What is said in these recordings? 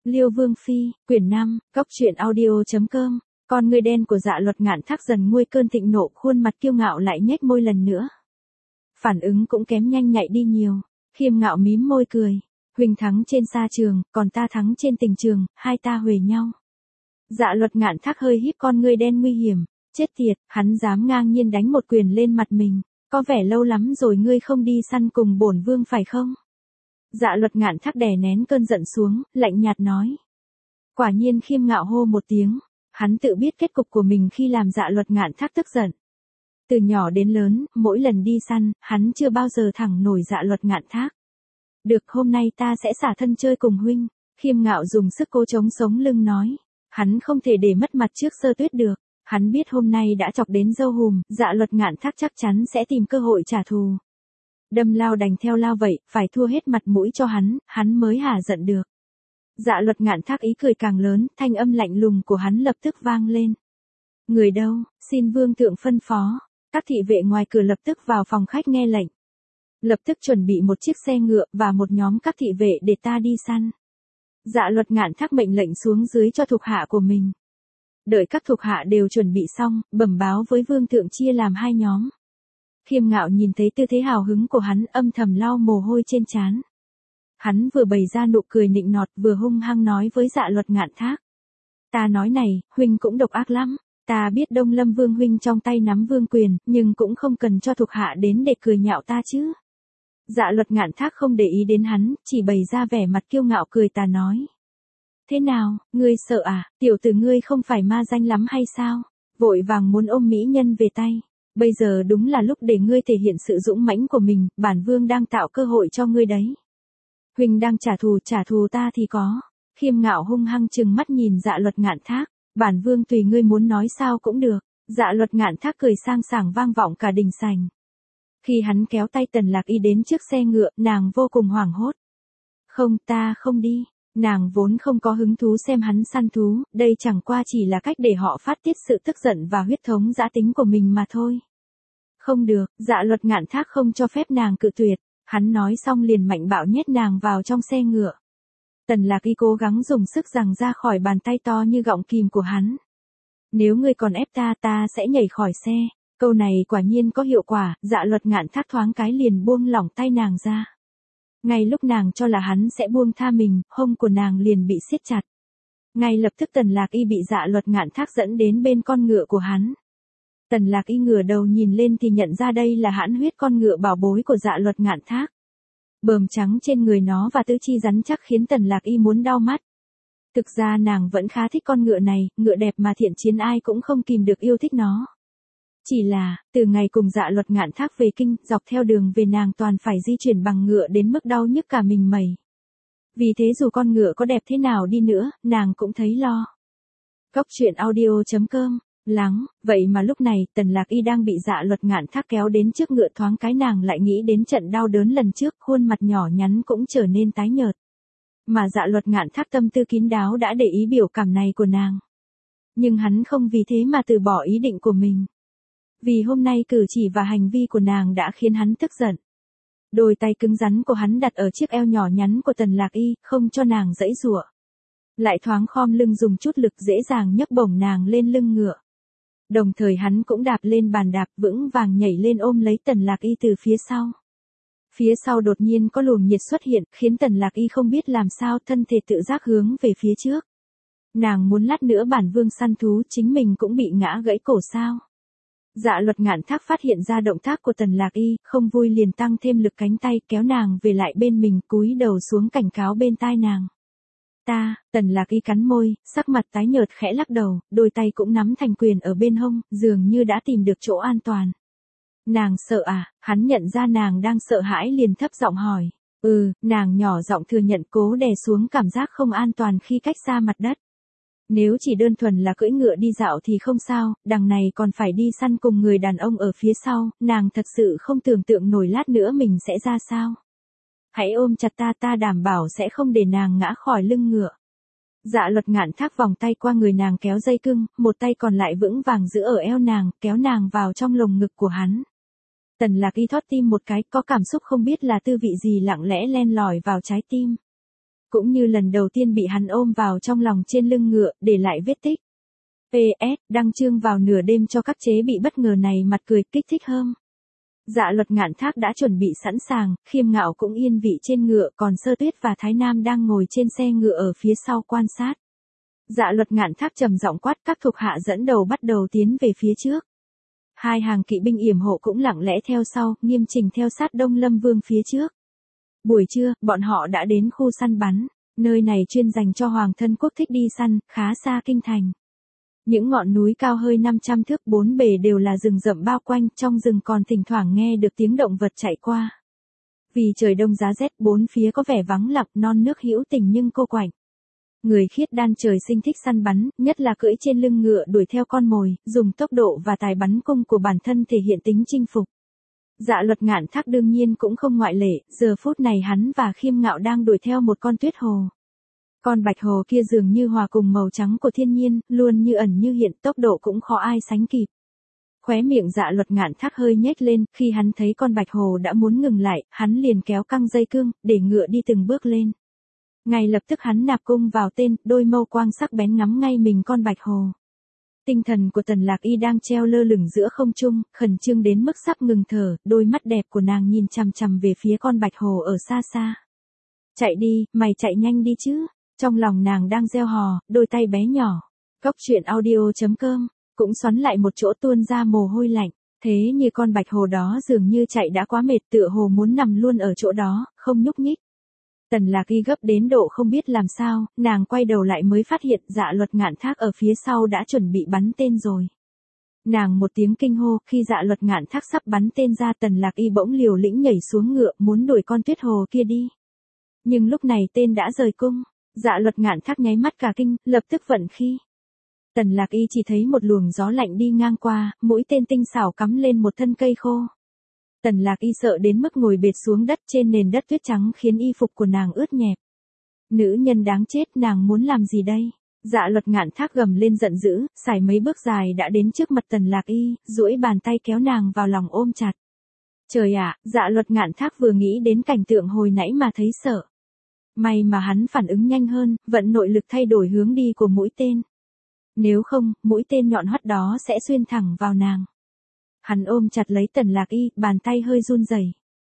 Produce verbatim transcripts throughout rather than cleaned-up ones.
Liêu Vương Phi, quyển năm, cốc truyện audio.com, con người đen của Dạ Luật Ngạn Thác dần nguôi cơn thịnh nộ, khuôn mặt kiêu ngạo lại nhếch môi lần nữa. Phản ứng cũng kém nhanh nhạy đi nhiều, Khiêm Ngạo mím môi cười, huynh thắng trên sa trường, còn ta thắng trên tình trường, hai ta huề nhau. Dạ Luật Ngạn Thác hơi híp con ngươi đen nguy hiểm, chết tiệt, hắn dám ngang nhiên đánh một quyền lên mặt mình, có vẻ lâu lắm rồi ngươi không đi săn cùng bổn vương phải không? Dạ Luật Ngạn Thác đè nén cơn giận xuống, lạnh nhạt nói. Quả nhiên Khiêm Ngạo hô một tiếng, hắn tự biết kết cục của mình khi làm Dạ Luật Ngạn Thác tức giận. Từ nhỏ đến lớn, mỗi lần đi săn, hắn chưa bao giờ thẳng nổi Dạ Luật Ngạn Thác. Được, hôm nay ta sẽ xả thân chơi cùng huynh, Khiêm Ngạo dùng sức cố chống sống lưng nói. Hắn không thể để mất mặt trước Sơ Tuyết được, hắn biết hôm nay đã chọc đến dâu hùm, Dạ Luật Ngạn Thác chắc chắn sẽ tìm cơ hội trả thù. Đâm lao đành theo lao vậy, phải thua hết mặt mũi cho hắn, hắn mới hả giận được. Dạ Luật Ngạn Thác ý cười càng lớn, thanh âm lạnh lùng của hắn lập tức vang lên. Người đâu, xin vương thượng phân phó. Các thị vệ ngoài cửa lập tức vào phòng khách nghe lệnh. Lập tức chuẩn bị một chiếc xe ngựa và một nhóm các thị vệ để ta đi săn. Dạ Luật Ngạn Thác mệnh lệnh xuống dưới cho thuộc hạ của mình. Đợi các thuộc hạ đều chuẩn bị xong, bẩm báo với vương thượng chia làm hai nhóm. Khiêm Ngạo nhìn thấy tư thế hào hứng của hắn, âm thầm lau mồ hôi trên trán. Hắn vừa bày ra nụ cười nịnh nọt vừa hung hăng nói với Dạ Luật Ngạn Thác. Ta nói này, huynh cũng độc ác lắm, ta biết Đông Lâm Vương huynh trong tay nắm vương quyền, nhưng cũng không cần cho thuộc hạ đến để cười nhạo ta chứ. Dạ Luật Ngạn Thác không để ý đến hắn, chỉ bày ra vẻ mặt kiêu ngạo cười tà nói. Thế nào, ngươi sợ à, tiểu tử ngươi không phải ma danh lắm hay sao, vội vàng muốn ôm mỹ nhân về tay. Bây giờ đúng là lúc để ngươi thể hiện sự dũng mãnh của mình, bản vương đang tạo cơ hội cho ngươi đấy. Huynh đang trả thù, trả thù ta thì có. Khiêm Ngạo hung hăng trừng mắt nhìn Dạ Luật Ngạn Thác, bản vương tùy ngươi muốn nói sao cũng được. Dạ Luật Ngạn Thác cười sang sảng vang vọng cả đình sành. Khi hắn kéo tay Tần Lạc Y đến trước xe ngựa, nàng vô cùng hoảng hốt. Không, ta không đi. Nàng vốn không có hứng thú xem hắn săn thú, đây chẳng qua chỉ là cách để họ phát tiết sự tức giận và huyết thống dã tính của mình mà thôi. Không được, Dạ Luật Ngạn Thác không cho phép nàng cự tuyệt, hắn nói xong liền mạnh bạo nhét nàng vào trong xe ngựa. Tần Lạc Y cố gắng dùng sức giằng ra khỏi bàn tay to như gọng kìm của hắn. Nếu ngươi còn ép ta, ta sẽ nhảy khỏi xe. Câu này quả nhiên có hiệu quả, Dạ Luật Ngạn Thác thoáng cái liền buông lỏng tay nàng ra. Ngay lúc nàng cho là hắn sẽ buông tha mình, hông của nàng liền bị siết chặt. Ngay lập tức Tần Lạc Y bị Dạ Luật Ngạn Thác dẫn đến bên con ngựa của hắn. Tần Lạc Y ngửa đầu nhìn lên thì nhận ra đây là hãn huyết con ngựa bảo bối của Dạ Luật Ngạn Thác. Bờm trắng trên người nó và tứ chi rắn chắc khiến Tần Lạc Y muốn đau mắt. Thực ra nàng vẫn khá thích con ngựa này, ngựa đẹp mà thiện chiến ai cũng không kìm được yêu thích nó. Chỉ là, từ ngày cùng Dạ Luật Ngạn Thác về kinh, dọc theo đường về nàng toàn phải di chuyển bằng ngựa đến mức đau nhức cả mình mẩy. Vì thế dù con ngựa có đẹp thế nào đi nữa, nàng cũng thấy lo. Cốc truyện audio.com, lắng, vậy mà lúc này, Tần Lạc Y đang bị Dạ Luật Ngạn Thác kéo đến trước ngựa, thoáng cái nàng lại nghĩ đến trận đau đớn lần trước, khuôn mặt nhỏ nhắn cũng trở nên tái nhợt. Mà Dạ Luật Ngạn Thác tâm tư kín đáo đã để ý biểu cảm này của nàng. Nhưng hắn không vì thế mà từ bỏ ý định của mình. Vì hôm nay cử chỉ và hành vi của nàng đã khiến hắn tức giận. Đôi tay cứng rắn của hắn đặt ở chiếc eo nhỏ nhắn của Tần Lạc Y, không cho nàng giãy giụa. Lại thoáng khom lưng dùng chút lực dễ dàng nhấc bổng nàng lên lưng ngựa. Đồng thời hắn cũng đạp lên bàn đạp vững vàng nhảy lên ôm lấy Tần Lạc Y từ phía sau. Phía sau đột nhiên có luồng nhiệt xuất hiện, khiến Tần Lạc Y không biết làm sao thân thể tự giác hướng về phía trước. Nàng muốn lát nữa bản vương săn thú chính mình cũng bị ngã gãy cổ sao. Dạ Luật Ngạn Thác phát hiện ra động tác của Tần Lạc Y, không vui liền tăng thêm lực cánh tay kéo nàng về lại bên mình, cúi đầu xuống cảnh cáo bên tai nàng. Ta, Tần Lạc Y cắn môi, sắc mặt tái nhợt khẽ lắc đầu, đôi tay cũng nắm thành quyền ở bên hông, dường như đã tìm được chỗ an toàn. Nàng sợ à, hắn nhận ra nàng đang sợ hãi liền thấp giọng hỏi. Ừ, nàng nhỏ giọng thừa nhận cố đè xuống cảm giác không an toàn khi cách xa mặt đất. Nếu chỉ đơn thuần là cưỡi ngựa đi dạo thì không sao, đằng này còn phải đi săn cùng người đàn ông ở phía sau, nàng thật sự không tưởng tượng nổi lát nữa mình sẽ ra sao. Hãy ôm chặt ta, ta đảm bảo sẽ không để nàng ngã khỏi lưng ngựa. Dạ Luật Ngạn Thác vòng tay qua người nàng kéo dây cưng, một tay còn lại vững vàng giữ ở eo nàng, kéo nàng vào trong lồng ngực của hắn. Tần Lạc Y thót tim một cái, có cảm xúc không biết là tư vị gì lặng lẽ len lỏi vào trái tim. Cũng như lần đầu tiên bị hắn ôm vào trong lòng trên lưng ngựa, để lại vết tích. pê ét, đăng chương vào nửa đêm cho các chế bị bất ngờ này mặt cười kích thích hơn. Dạ Luật Ngạn Thác đã chuẩn bị sẵn sàng, Khiêm Ngạo cũng yên vị trên ngựa, còn Sơ Tuyết và Thái Nam đang ngồi trên xe ngựa ở phía sau quan sát. Dạ Luật Ngạn Thác trầm giọng quát, các thuộc hạ dẫn đầu bắt đầu tiến về phía trước. Hai hàng kỵ binh yểm hộ cũng lặng lẽ theo sau, nghiêm chỉnh theo sát Đông Lâm Vương phía trước. Buổi trưa, bọn họ đã đến khu săn bắn, nơi này chuyên dành cho hoàng thân quốc thích đi săn, khá xa kinh thành. Những ngọn núi cao hơi năm trăm thước bốn bề đều là rừng rậm bao quanh, trong rừng còn thỉnh thoảng nghe được tiếng động vật chạy qua. Vì trời đông giá rét, bốn phía có vẻ vắng lặng, non nước hữu tình nhưng cô quạnh. Người khiết đan trời sinh thích săn bắn, nhất là cưỡi trên lưng ngựa đuổi theo con mồi, dùng tốc độ và tài bắn cung của bản thân thể hiện tính chinh phục. Dạ Luật Ngạn Thác đương nhiên cũng không ngoại lệ, giờ phút này hắn và Khiêm Ngạo đang đuổi theo một con tuyết hồ. Con bạch hồ kia dường như hòa cùng màu trắng của thiên nhiên, luôn như ẩn như hiện, tốc độ cũng khó ai sánh kịp. Khóe miệng Dạ Luật Ngạn Thác hơi nhếch lên, khi hắn thấy con bạch hồ đã muốn ngừng lại, hắn liền kéo căng dây cương, để ngựa đi từng bước lên. Ngay lập tức hắn nạp cung vào tên, đôi mâu quang sắc bén ngắm ngay mình con bạch hồ. Tinh thần của Tần Lạc Y đang treo lơ lửng giữa không trung, khẩn trương đến mức sắp ngừng thở, đôi mắt đẹp của nàng nhìn chằm chằm về phía con bạch hồ ở xa xa. Chạy đi, mày chạy nhanh đi chứ. Trong lòng nàng đang reo hò, đôi tay bé nhỏ. Góc truyện audio chấm com, cũng xoắn lại một chỗ tuôn ra mồ hôi lạnh. Thế như con bạch hồ đó dường như chạy đã quá mệt, tựa hồ muốn nằm luôn ở chỗ đó, không nhúc nhích. Tần Lạc Y gấp đến độ không biết làm sao, nàng quay đầu lại mới phát hiện Dạ Luật Ngạn Thác ở phía sau đã chuẩn bị bắn tên rồi. Nàng một tiếng kinh hô, khi Dạ Luật Ngạn Thác sắp bắn tên ra, Tần Lạc Y bỗng liều lĩnh nhảy xuống ngựa, muốn đuổi con tuyết hồ kia đi. Nhưng lúc này tên đã rời cung. Dạ Luật Ngạn Thác nháy mắt cả kinh, lập tức vận khí. Tần Lạc Y chỉ thấy một luồng gió lạnh đi ngang qua, mũi tên tinh xảo cắm lên một thân cây khô. Tần Lạc Y sợ đến mức ngồi bệt xuống đất, trên nền đất tuyết trắng khiến y phục của nàng ướt nhẹp. Nữ nhân đáng chết, nàng muốn làm gì đây? Dạ Luật Ngạn Thác gầm lên giận dữ, xài mấy bước dài đã đến trước mặt Tần Lạc Y, duỗi bàn tay kéo nàng vào lòng ôm chặt. Trời ạ, Dạ Luật Ngạn Thác vừa nghĩ đến cảnh tượng hồi nãy mà thấy sợ. May mà hắn phản ứng nhanh hơn, vận nội lực thay đổi hướng đi của mũi tên. Nếu không, mũi tên nhọn hoắt đó sẽ xuyên thẳng vào nàng. Hắn ôm chặt lấy Tần Lạc Y, bàn tay hơi run rẩy.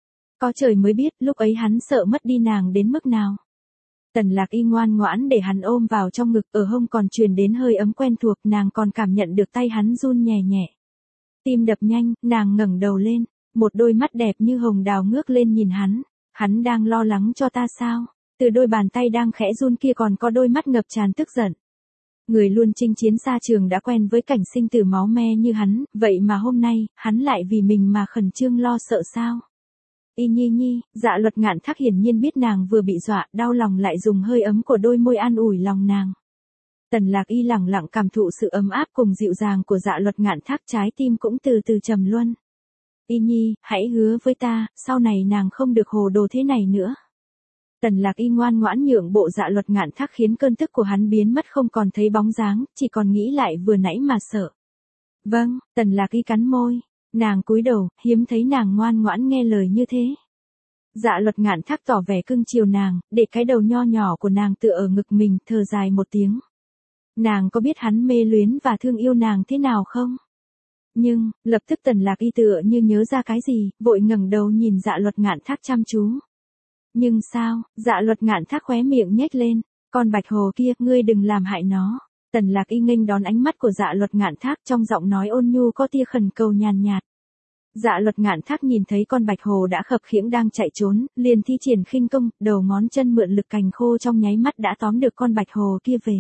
Có trời mới biết, lúc ấy hắn sợ mất đi nàng đến mức nào. Tần Lạc Y ngoan ngoãn để hắn ôm vào trong ngực, ở hông còn truyền đến hơi ấm quen thuộc, nàng còn cảm nhận được tay hắn run nhẹ nhẹ. Tim đập nhanh, nàng ngẩng đầu lên, một đôi mắt đẹp như hồng đào ngước lên nhìn hắn. Hắn đang lo lắng cho ta sao? Từ đôi bàn tay đang khẽ run kia còn có đôi mắt ngập tràn tức giận. Người luôn chinh chiến xa trường đã quen với cảnh sinh tử máu me như hắn, vậy mà hôm nay, hắn lại vì mình mà khẩn trương lo sợ sao? Y Nhi Nhi, Dạ Luật Ngạn Thác hiển nhiên biết nàng vừa bị dọa, đau lòng lại dùng hơi ấm của đôi môi an ủi lòng nàng. Tần Lạc Y lặng lặng cảm thụ sự ấm áp cùng dịu dàng của Dạ Luật Ngạn Thác, trái tim cũng từ từ trầm luân. Y Nhi, hãy hứa với ta, sau này nàng không được hồ đồ thế này nữa. Tần Lạc Y ngoan ngoãn nhượng bộ. Dạ Luật Ngạn Thác khiến cơn tức của hắn biến mất không còn thấy bóng dáng, chỉ còn nghĩ lại vừa nãy mà sợ. Vâng, Tần Lạc Y cắn môi, nàng cúi đầu, hiếm thấy nàng ngoan ngoãn nghe lời như thế. Dạ Luật Ngạn Thác tỏ vẻ cưng chiều nàng, để cái đầu nho nhỏ của nàng tựa ở ngực mình, thở dài một tiếng. Nàng có biết hắn mê luyến và thương yêu nàng thế nào không? Nhưng, lập tức Tần Lạc Y tựa như nhớ ra cái gì, vội ngẩng đầu nhìn Dạ Luật Ngạn Thác chăm chú. Nhưng sao? Dạ Luật Ngạn Thác khóe miệng nhếch lên, con bạch hồ kia, ngươi đừng làm hại nó. Tần Lạc Y nghênh đón ánh mắt của Dạ Luật Ngạn Thác, trong giọng nói ôn nhu có tia khẩn cầu nhàn nhạt. Dạ Luật Ngạn Thác nhìn thấy con bạch hồ đã khập khiễng đang chạy trốn, liền thi triển khinh công, đầu ngón chân mượn lực cành khô trong nháy mắt đã tóm được con bạch hồ kia về.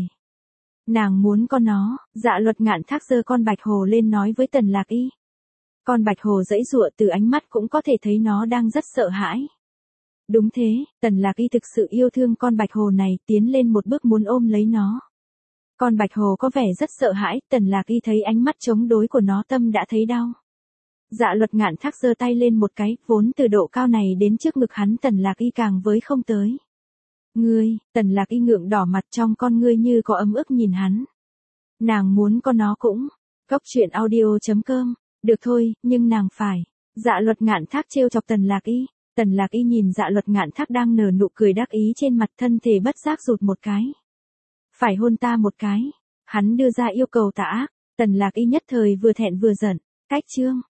Nàng muốn con nó. Dạ Luật Ngạn Thác giơ con bạch hồ lên nói với Tần Lạc Y. Con bạch hồ giãy giụa, từ ánh mắt cũng có thể thấy nó đang rất sợ hãi. Đúng thế, Tần Lạc Y thực sự yêu thương con bạch hồ này, tiến lên một bước muốn ôm lấy nó. Con bạch hồ có vẻ rất sợ hãi, Tần Lạc Y thấy ánh mắt chống đối của nó, tâm đã thấy đau. Dạ Luật Ngạn Thác giơ tay lên một cái, vốn từ độ cao này đến trước ngực hắn Tần Lạc Y càng với không tới. Ngươi, Tần Lạc Y ngượng đỏ mặt, trong con ngươi như có ấm ức nhìn hắn. Nàng muốn con nó cũng. Góc truyện audio chấm com. Được thôi, nhưng nàng phải. Dạ Luật Ngạn Thác trêu chọc Tần Lạc Y. Tần Lạc Y nhìn Dạ Luật Ngạn Thác đang nở nụ cười đắc ý trên mặt, thân thể bất giác rụt một cái. Phải hôn ta một cái. Hắn đưa ra yêu cầu tà ác. Tần Lạc Y nhất thời vừa thẹn vừa giận. Cách chương.